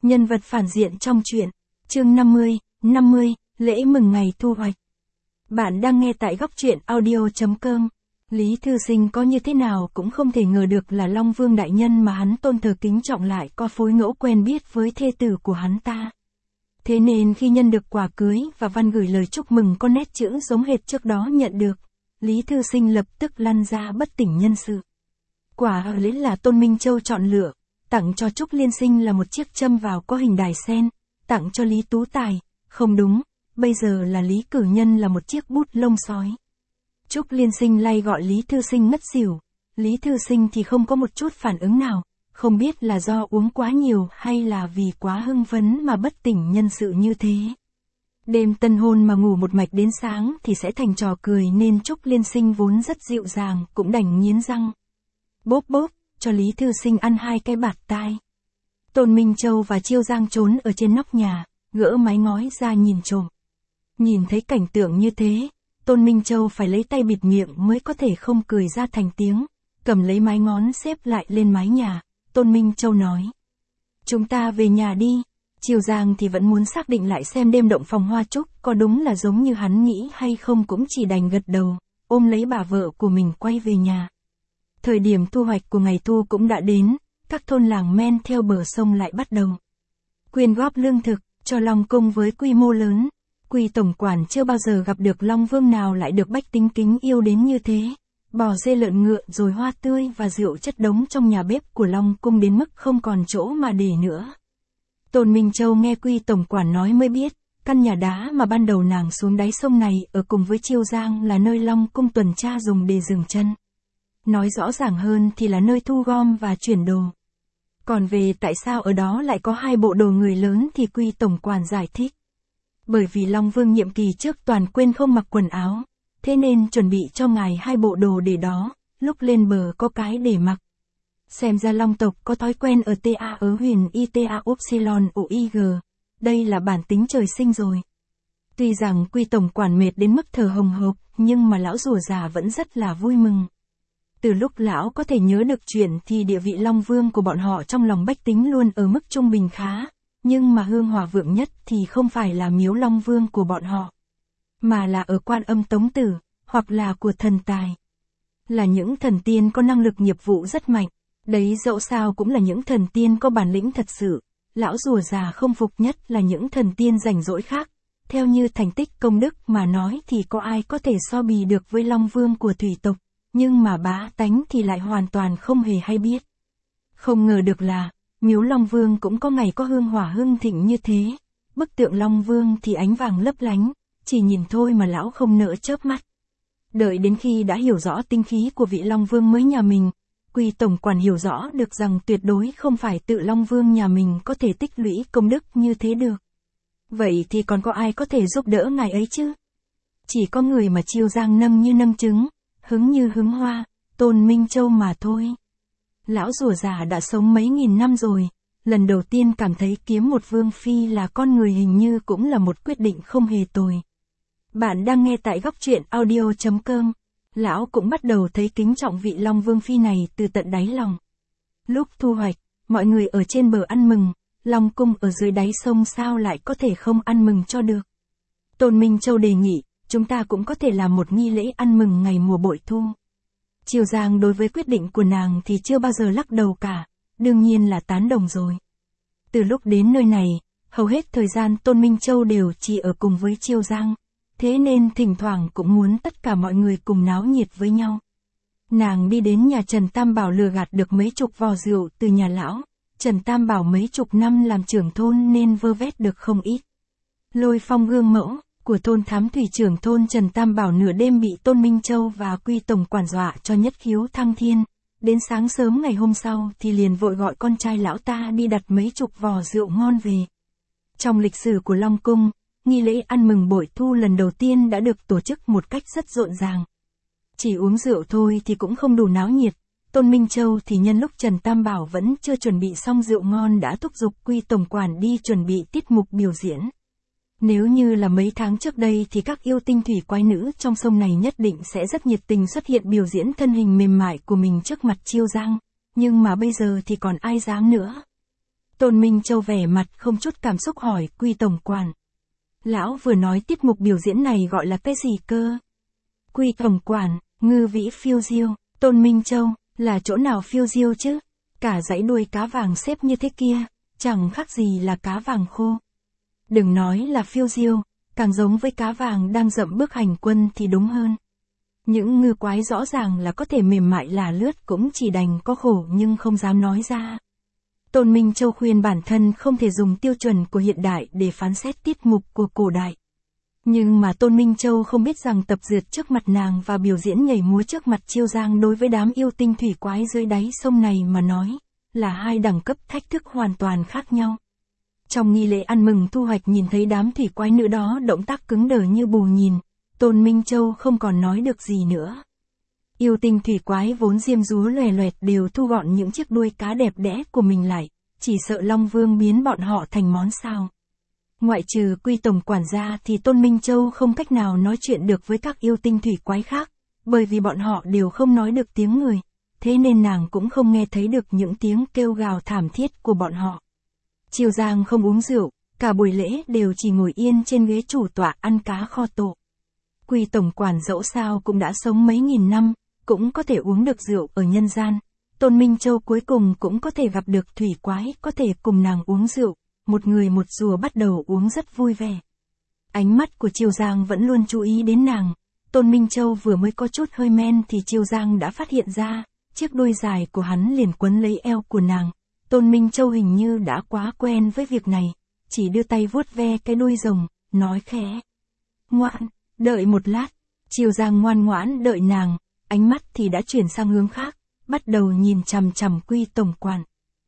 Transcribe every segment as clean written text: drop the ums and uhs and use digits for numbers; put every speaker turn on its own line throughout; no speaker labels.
Nhân vật phản diện trong truyện. Chương 50, lễ mừng ngày thu hoạch. Bạn đang nghe tại góc truyện audio.com. Lý Thư Sinh có như thế nào cũng không thể ngờ được là Long Vương đại nhân mà hắn tôn thờ kính trọng lại có phối ngẫu quen biết với thê tử của hắn ta. Thế nên khi nhận được quà cưới và văn gửi lời chúc mừng có nét chữ giống hệt trước đó nhận được, Lý Thư Sinh lập tức lăn ra bất tỉnh nhân sự. Quả lễ là Tôn Minh Châu chọn lựa, tặng cho Trúc Liên Sinh là một chiếc châm vào có hình đài sen, tặng cho Lý Tú Tài, không đúng, bây giờ là Lý Cử Nhân là một chiếc bút lông sói. Trúc Liên Sinh lay gọi Lý Thư Sinh ngất xỉu, Lý Thư Sinh thì không có một chút phản ứng nào, không biết là do uống quá nhiều hay là vì quá hưng phấn mà bất tỉnh nhân sự như thế. Đêm tân hôn mà ngủ một mạch đến sáng thì sẽ thành trò cười nên Trúc Liên Sinh vốn rất dịu dàng cũng đành nghiến răng. Bốp bốp, cho Lý Thư Sinh ăn 2 cái bạt tai. Tôn Minh Châu và Chiêu Giang trốn ở trên nóc nhà, gỡ mái ngói ra nhìn trộm. Nhìn thấy cảnh tượng như thế, Tôn Minh Châu phải lấy tay bịt miệng mới có thể không cười ra thành tiếng, cầm lấy mái ngón xếp lại lên mái nhà, Tôn Minh Châu nói. Chúng ta về nhà đi. Chiêu Giang thì vẫn muốn xác định lại xem đêm động phòng hoa trúc có đúng là giống như hắn nghĩ hay không, cũng chỉ đành gật đầu, ôm lấy bà vợ của mình quay về nhà. Thời điểm thu hoạch của ngày thu cũng đã đến, các thôn làng men theo bờ sông lại bắt đầu quyên góp lương thực cho Long Cung với quy mô lớn. Quy tổng quản chưa bao giờ gặp được Long Vương nào lại được bách tính kính yêu đến như thế. Bò dê lợn ngựa rồi hoa tươi và rượu chất đống trong nhà bếp của Long Cung đến mức không còn chỗ mà để nữa. Tôn Minh Châu nghe Quy tổng quản nói mới biết, căn nhà đá mà ban đầu nàng xuống đáy sông này ở cùng với Chiêu Giang là nơi Long Cung tuần tra dùng để dừng chân. Nói rõ ràng hơn thì là nơi thu gom và chuyển đồ. Còn về tại sao ở đó lại có 2 bộ đồ người lớn thì Quy tổng quản giải thích. Bởi vì Long Vương nhiệm kỳ trước toàn quên không mặc quần áo, thế nên chuẩn bị cho ngài 2 bộ đồ để đó, lúc lên bờ có cái để mặc. Xem ra Long tộc có thói quen ở TA ớ huyền ITA Upsilon UIG, đây là bản tính trời sinh rồi. Tuy rằng Quy tổng quản mệt đến mức thở hồng hộc, nhưng mà lão rùa già vẫn rất là vui mừng. Từ lúc lão có thể nhớ được chuyện thì địa vị Long Vương của bọn họ trong lòng bách tính luôn ở mức trung bình khá, nhưng mà hương hòa vượng nhất thì không phải là miếu Long Vương của bọn họ, mà là ở Quan Âm Tống Tử, hoặc là của thần tài. Là những thần tiên có năng lực nghiệp vụ rất mạnh, đấy dẫu sao cũng là những thần tiên có bản lĩnh thật sự. Lão rùa già không phục nhất là những thần tiên rảnh rỗi khác, theo như thành tích công đức mà nói thì có ai có thể so bì được với Long Vương của thủy tộc. Nhưng mà bá tánh thì lại hoàn toàn không hề hay biết. Không ngờ được là, miếu Long Vương cũng có ngày có hương hỏa hưng thịnh như thế. Bức tượng Long Vương thì ánh vàng lấp lánh, chỉ nhìn thôi mà lão không nỡ chớp mắt. Đợi đến khi đã hiểu rõ tinh khí của vị Long Vương mới nhà mình, Quy tổng quản hiểu rõ được rằng tuyệt đối không phải tự Long Vương nhà mình có thể tích lũy công đức như thế được. Vậy thì còn có ai có thể giúp đỡ ngài ấy chứ? Chỉ có người mà Chiêu Giang nâng như nâng trứng, hứng như hứng hoa, Tôn Minh Châu mà thôi. Lão rùa già đã sống mấy nghìn năm rồi, lần đầu tiên cảm thấy kiếm một vương phi là con người hình như cũng là một quyết định không hề tồi. Bạn đang nghe tại góc truyện audio.com. Lão cũng bắt đầu thấy kính trọng vị Long Vương phi này từ tận đáy lòng. Lúc thu hoạch, mọi người ở trên bờ ăn mừng, Long Cung ở dưới đáy sông sao lại có thể không ăn mừng cho được. Tôn Minh Châu đề nghị, chúng ta cũng có thể làm một nghi lễ ăn mừng ngày mùa bội thu. Chiêu Giang đối với quyết định của nàng thì chưa bao giờ lắc đầu cả, đương nhiên là tán đồng rồi. Từ lúc đến nơi này, hầu hết thời gian Tôn Minh Châu đều chỉ ở cùng với Chiêu Giang, thế nên thỉnh thoảng cũng muốn tất cả mọi người cùng náo nhiệt với nhau. Nàng đi đến nhà Trần Tam Bảo lừa gạt được mấy chục vò rượu từ nhà lão, Trần Tam Bảo mấy chục năm làm trưởng thôn nên vơ vét được không ít. Lôi phong gương mẫu của thôn thám thủy trưởng thôn Trần Tam Bảo nửa đêm bị Tôn Minh Châu và Quy tổng quản dọa cho nhất khiếu thăng thiên, đến sáng sớm ngày hôm sau thì liền vội gọi con trai lão ta đi đặt mấy chục vò rượu ngon về. Trong lịch sử của Long Cung, nghi lễ ăn mừng bội thu lần đầu tiên đã được tổ chức một cách rất rộn ràng. Chỉ uống rượu thôi thì cũng không đủ náo nhiệt, Tôn Minh Châu thì nhân lúc Trần Tam Bảo vẫn chưa chuẩn bị xong rượu ngon đã thúc giục Quy tổng quản đi chuẩn bị tiết mục biểu diễn. Nếu như là mấy tháng trước đây thì các yêu tinh thủy quái nữ trong sông này nhất định sẽ rất nhiệt tình xuất hiện biểu diễn thân hình mềm mại của mình trước mặt Chiêu Giang, nhưng mà bây giờ thì còn ai dám nữa. Tôn Minh Châu vẻ mặt không chút cảm xúc hỏi Quy tổng quản. Lão vừa nói tiết mục biểu diễn này gọi là cái gì cơ? Quy tổng quản, ngư vĩ phiêu diêu. Tôn Minh Châu, là chỗ nào phiêu diêu chứ? Cả dãy đuôi cá vàng xếp như thế kia, chẳng khác gì là cá vàng khô. Đừng nói là phiêu diêu, càng giống với cá vàng đang dậm bước hành quân thì đúng hơn. Những ngư quái rõ ràng là có thể mềm mại là lướt cũng chỉ đành có khổ nhưng không dám nói ra. Tôn Minh Châu khuyên bản thân không thể dùng tiêu chuẩn của hiện đại để phán xét tiết mục của cổ đại. Nhưng mà Tôn Minh Châu không biết rằng tập dượt trước mặt nàng và biểu diễn nhảy múa trước mặt Chiêu Giang đối với đám yêu tinh thủy quái dưới đáy sông này mà nói, là hai đẳng cấp thách thức hoàn toàn khác nhau. Trong nghi lễ ăn mừng thu hoạch nhìn thấy đám thủy quái nữ đó động tác cứng đờ như bù nhìn, Tôn Minh Châu không còn nói được gì nữa. Yêu tinh thủy quái vốn diêm dúa loè loẹt đều thu gọn những chiếc đuôi cá đẹp đẽ của mình lại, chỉ sợ Long Vương biến bọn họ thành món sao. Ngoại trừ Quy tổng quản gia thì Tôn Minh Châu không cách nào nói chuyện được với các yêu tinh thủy quái khác, bởi vì bọn họ đều không nói được tiếng người, thế nên nàng cũng không nghe thấy được những tiếng kêu gào thảm thiết của bọn họ. Chiêu Giang không uống rượu, cả buổi lễ đều chỉ ngồi yên trên ghế chủ tọa ăn cá kho tộ. Quy tổng quản dẫu sao cũng đã sống mấy nghìn năm, cũng có thể uống được rượu ở nhân gian. Tôn Minh Châu cuối cùng cũng có thể gặp được thủy quái có thể cùng nàng uống rượu, một người một rùa bắt đầu uống rất vui vẻ. Ánh mắt của Chiêu Giang vẫn luôn chú ý đến nàng. Tôn Minh Châu vừa mới có chút hơi men thì Chiêu Giang đã phát hiện ra, chiếc đuôi dài của hắn liền quấn lấy eo của nàng. Tôn Minh Châu hình như đã quá quen với việc này, chỉ đưa tay vuốt ve cái đuôi rồng, nói khẽ. Ngoan, đợi một lát. Chiêu Giang ngoan ngoãn đợi nàng, ánh mắt thì đã chuyển sang hướng khác, bắt đầu nhìn chằm chằm Quy tổng quản.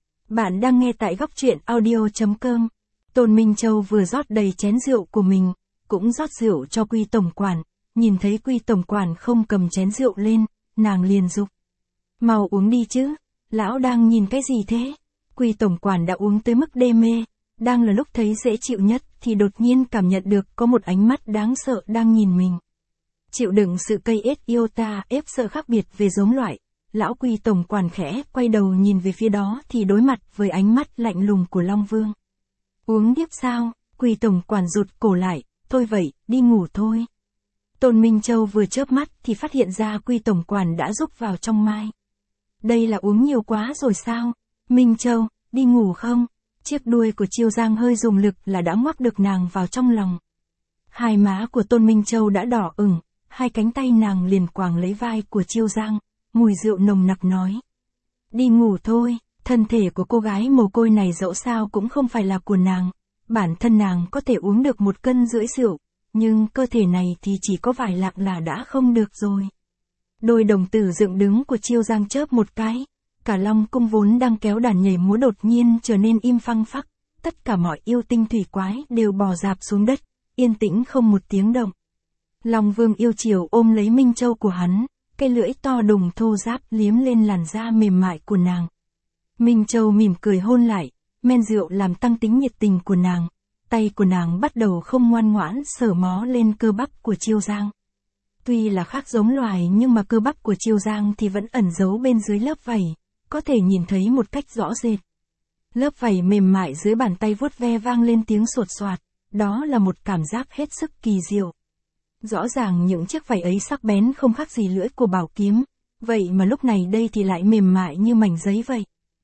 Bạn đang nghe tại góc truyện audio.com. Tôn Minh Châu vừa rót đầy chén rượu của mình, cũng rót rượu cho Quy tổng quản, nhìn thấy Quy tổng quản không cầm chén rượu lên, nàng liền dục. Mau uống đi chứ, lão đang nhìn cái gì thế? Quy tổng quản đã uống tới mức đê mê, đang là lúc thấy dễ chịu nhất thì đột nhiên cảm nhận được có một ánh mắt đáng sợ đang nhìn mình. Chịu đựng sự cây ết yêu ta ép sợ khác biệt về giống loại, lão Quy tổng quản khẽ quay đầu nhìn về phía đó thì đối mặt với ánh mắt lạnh lùng của Long Vương. Uống điếc sao? Quy tổng quản rụt cổ lại, thôi vậy, đi ngủ thôi. Tôn Minh Châu vừa chớp mắt thì phát hiện ra Quy tổng quản đã rúc vào trong mai. Đây là uống nhiều quá rồi sao? Minh Châu, đi ngủ không? Chiếc đuôi của Chiêu Giang hơi dùng lực là đã ngoắc được nàng vào trong lòng. Hai má của Tôn Minh Châu đã đỏ ửng, hai cánh tay nàng liền quàng lấy vai của Chiêu Giang, mùi rượu nồng nặc nói. Đi ngủ thôi, thân thể của cô gái mồ côi này dẫu sao cũng không phải là của nàng, bản thân nàng có thể uống được 1,5 cân rượu, nhưng cơ thể này thì chỉ có vài lạng là đã không được rồi. Đôi đồng tử dựng đứng của Chiêu Giang chớp một cái, cả Long cung vốn đang kéo đàn nhảy múa đột nhiên trở nên im phăng phắc, tất cả mọi yêu tinh thủy quái đều bò rạp xuống đất, yên tĩnh không một tiếng động. Long Vương yêu chiều ôm lấy Minh Châu của hắn, cái lưỡi to đùng thô ráp liếm lên làn da mềm mại của nàng. Minh Châu mỉm cười hôn lại, men rượu làm tăng tính nhiệt tình của nàng, tay của nàng bắt đầu không ngoan ngoãn sờ mó lên cơ bắp của Chiêu Giang. Tuy là khác giống loài nhưng mà cơ bắp của Chiêu Giang thì vẫn ẩn giấu bên dưới lớp vảy, có thể nhìn thấy một cách rõ rệt. Lớp vảy mềm mại dưới bàn tay vuốt ve vang lên tiếng sột soạt, đó là một cảm giác hết sức kỳ diệu. Rõ ràng những chiếc vảy ấy sắc bén không khác gì lưỡi của bảo kiếm, vậy mà lúc này đây thì lại mềm mại như mảnh giấy vậy.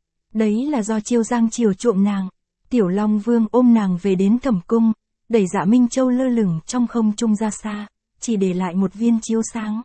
Đấy là do Chiêu Giang chiều chuộng nàng. Tiểu Long Vương ôm nàng về đến Thẩm cung, đẩy Dạ Minh Châu lơ lửng trong không trung ra xa, chỉ để lại một viên chiếu sáng.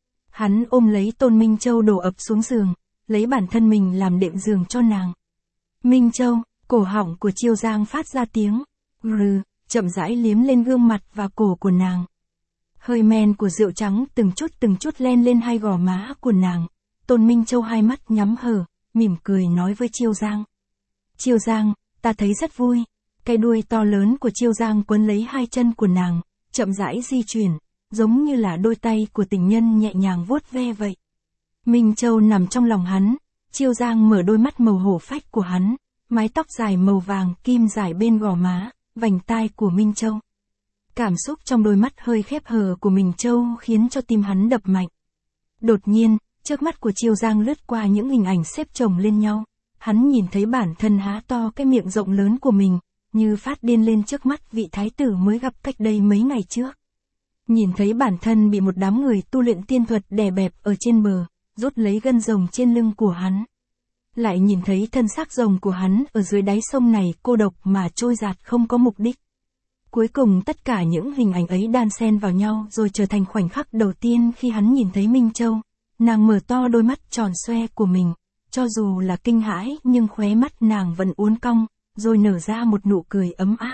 Hắn ôm lấy Tôn Minh Châu đổ ập xuống giường, lấy bản thân mình làm đệm giường cho nàng. Minh Châu, cổ họng của Chiêu Giang phát ra tiếng rừ, chậm rãi liếm lên gương mặt và cổ của nàng. Hơi men của rượu trắng từng chút len lên hai gò má của nàng. Tôn Minh Châu hai mắt nhắm hờ, mỉm cười nói với Chiêu Giang. Chiêu Giang, ta thấy rất vui. Cái đuôi to lớn của Chiêu Giang quấn lấy hai chân của nàng, chậm rãi di chuyển, giống như là đôi tay của tình nhân nhẹ nhàng vuốt ve vậy. Minh Châu nằm trong lòng hắn, Chiêu Giang mở đôi mắt màu hổ phách của hắn, mái tóc dài màu vàng kim dài bên gò má, vành tai của Minh Châu. Cảm xúc trong đôi mắt hơi khép hờ của Minh Châu khiến cho tim hắn đập mạnh. Đột nhiên, trước mắt của Chiêu Giang lướt qua những hình ảnh xếp chồng lên nhau, hắn nhìn thấy bản thân há to cái miệng rộng lớn của mình, như phát điên lên trước mắt vị thái tử mới gặp cách đây mấy ngày trước. Nhìn thấy bản thân bị một đám người tu luyện tiên thuật đè bẹp ở trên bờ, rút lấy gân rồng trên lưng của hắn. Lại nhìn thấy thân xác rồng của hắn ở dưới đáy sông này cô độc mà trôi dạt không có mục đích. Cuối cùng tất cả những hình ảnh ấy đan xen vào nhau rồi trở thành khoảnh khắc đầu tiên khi hắn nhìn thấy Minh Châu. Nàng mở to đôi mắt tròn xoe của mình, cho dù là kinh hãi nhưng khóe mắt nàng vẫn uốn cong, rồi nở ra một nụ cười ấm áp.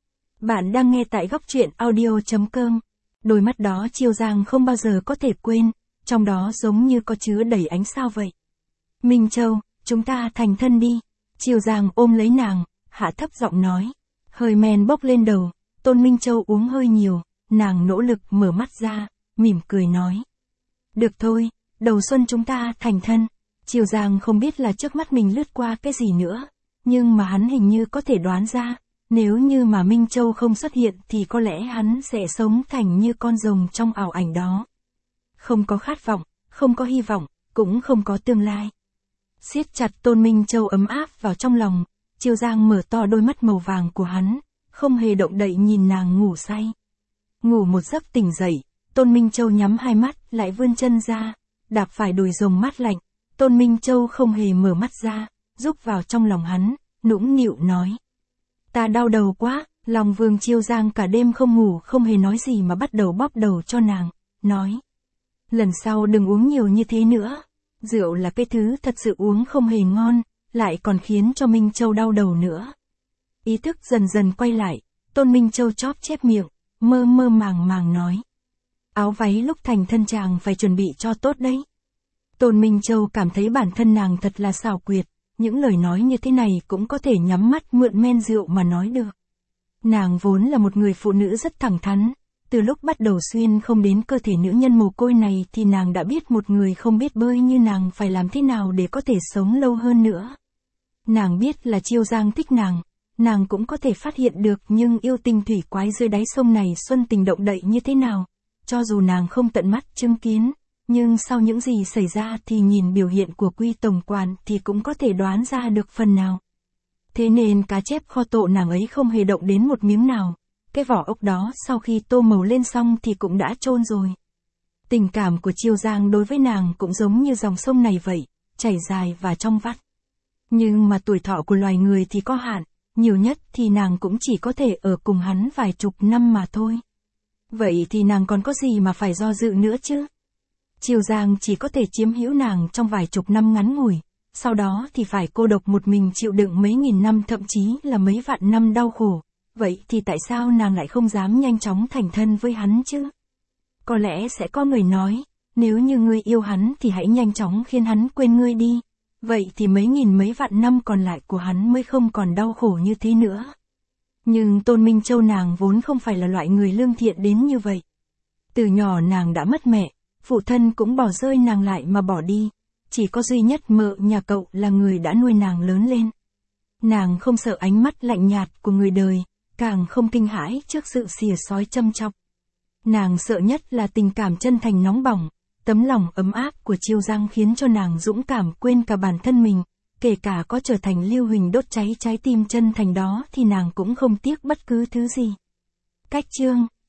Bạn đang nghe tại góc truyện audio.com. Đôi mắt đó Chiêu Giang không bao giờ có thể quên, trong đó giống như có chứa đầy ánh sao vậy. Minh Châu, chúng ta thành thân đi. Chiêu Giang ôm lấy nàng, hạ thấp giọng nói. Hơi men bốc lên đầu, Tôn Minh Châu uống hơi nhiều, nàng nỗ lực mở mắt ra, mỉm cười nói. Được thôi, đầu xuân chúng ta thành thân. Chiêu Giang không biết là trước mắt mình lướt qua cái gì nữa, nhưng mà hắn hình như có thể đoán ra, nếu như mà Minh Châu không xuất hiện thì có lẽ hắn sẽ sống thành như con rồng trong ảo ảnh đó. Không có khát vọng, không có hy vọng, cũng không có tương lai. Siết chặt Tôn Minh Châu ấm áp vào trong lòng, Chiêu Giang mở to đôi mắt màu vàng của hắn, không hề động đậy nhìn nàng ngủ say. Ngủ một giấc tỉnh dậy, Tôn Minh Châu nhắm hai mắt lại vươn chân ra, đạp phải đùi rồng mát lạnh. Tôn Minh Châu không hề mở mắt ra, rúc vào trong lòng hắn, nũng nịu nói. Ta đau đầu quá. Lòng Vương Chiêu Giang cả đêm không ngủ không hề nói gì mà bắt đầu bóp đầu cho nàng, nói. Lần sau đừng uống nhiều như thế nữa. Rượu là cái thứ thật sự uống không hề ngon, lại còn khiến cho Minh Châu đau đầu nữa. Ý thức dần dần quay lại, Tôn Minh Châu chóp chép miệng, mơ mơ màng màng nói. Áo váy lúc thành thân chàng phải chuẩn bị cho tốt đấy. Tôn Minh Châu cảm thấy bản thân nàng thật là xảo quyệt, những lời nói như thế này cũng có thể nhắm mắt mượn men rượu mà nói được. Nàng vốn là một người phụ nữ rất thẳng thắn, từ lúc bắt đầu xuyên không đến cơ thể nữ nhân mồ côi này thì nàng đã biết một người không biết bơi như nàng phải làm thế nào để có thể sống lâu hơn nữa. Nàng biết là Chiêu Giang thích nàng cũng có thể phát hiện được nhưng yêu tình thủy quái dưới đáy sông này xuân tình động đậy như thế nào, cho dù nàng không tận mắt chứng kiến. Nhưng sau những gì xảy ra thì nhìn biểu hiện của Quy tổng quản thì cũng có thể đoán ra được phần nào. Thế nên cá chép kho tộ nàng ấy không hề động đến một miếng nào. Cái vỏ ốc đó sau khi tô màu lên xong thì cũng đã chôn rồi. Tình cảm của Chiêu Giang đối với nàng cũng giống như dòng sông này vậy, chảy dài và trong vắt. Nhưng mà tuổi thọ của loài người thì có hạn, nhiều nhất thì nàng cũng chỉ có thể ở cùng hắn vài chục năm mà thôi. Vậy thì nàng còn có gì mà phải do dự nữa chứ? Chiêu Giang chỉ có thể chiếm hữu nàng trong vài chục năm ngắn ngủi, sau đó thì phải cô độc một mình chịu đựng mấy nghìn năm thậm chí là mấy vạn năm đau khổ. Vậy thì tại sao nàng lại không dám nhanh chóng thành thân với hắn chứ? Có lẽ sẽ có người nói, nếu như ngươi yêu hắn thì hãy nhanh chóng khiến hắn quên ngươi đi. Vậy thì mấy nghìn mấy vạn năm còn lại của hắn mới không còn đau khổ như thế nữa. Nhưng Tôn Minh Châu nàng vốn không phải là loại người lương thiện đến như vậy. Từ nhỏ nàng đã mất mẹ, phụ thân cũng bỏ rơi nàng lại mà bỏ đi. Chỉ có duy nhất mợ nhà cậu là người đã nuôi nàng lớn lên. Nàng không sợ ánh mắt lạnh nhạt của người đời, càng không kinh hãi trước sự xìa xói châm chọc. Nàng sợ nhất là tình cảm chân thành nóng bỏng, tấm lòng ấm áp của Chiêu Giang khiến cho nàng dũng cảm quên cả bản thân mình, kể cả có trở thành lưu huỳnh đốt cháy trái tim chân thành đó thì nàng cũng không tiếc bất cứ thứ gì. Cách chương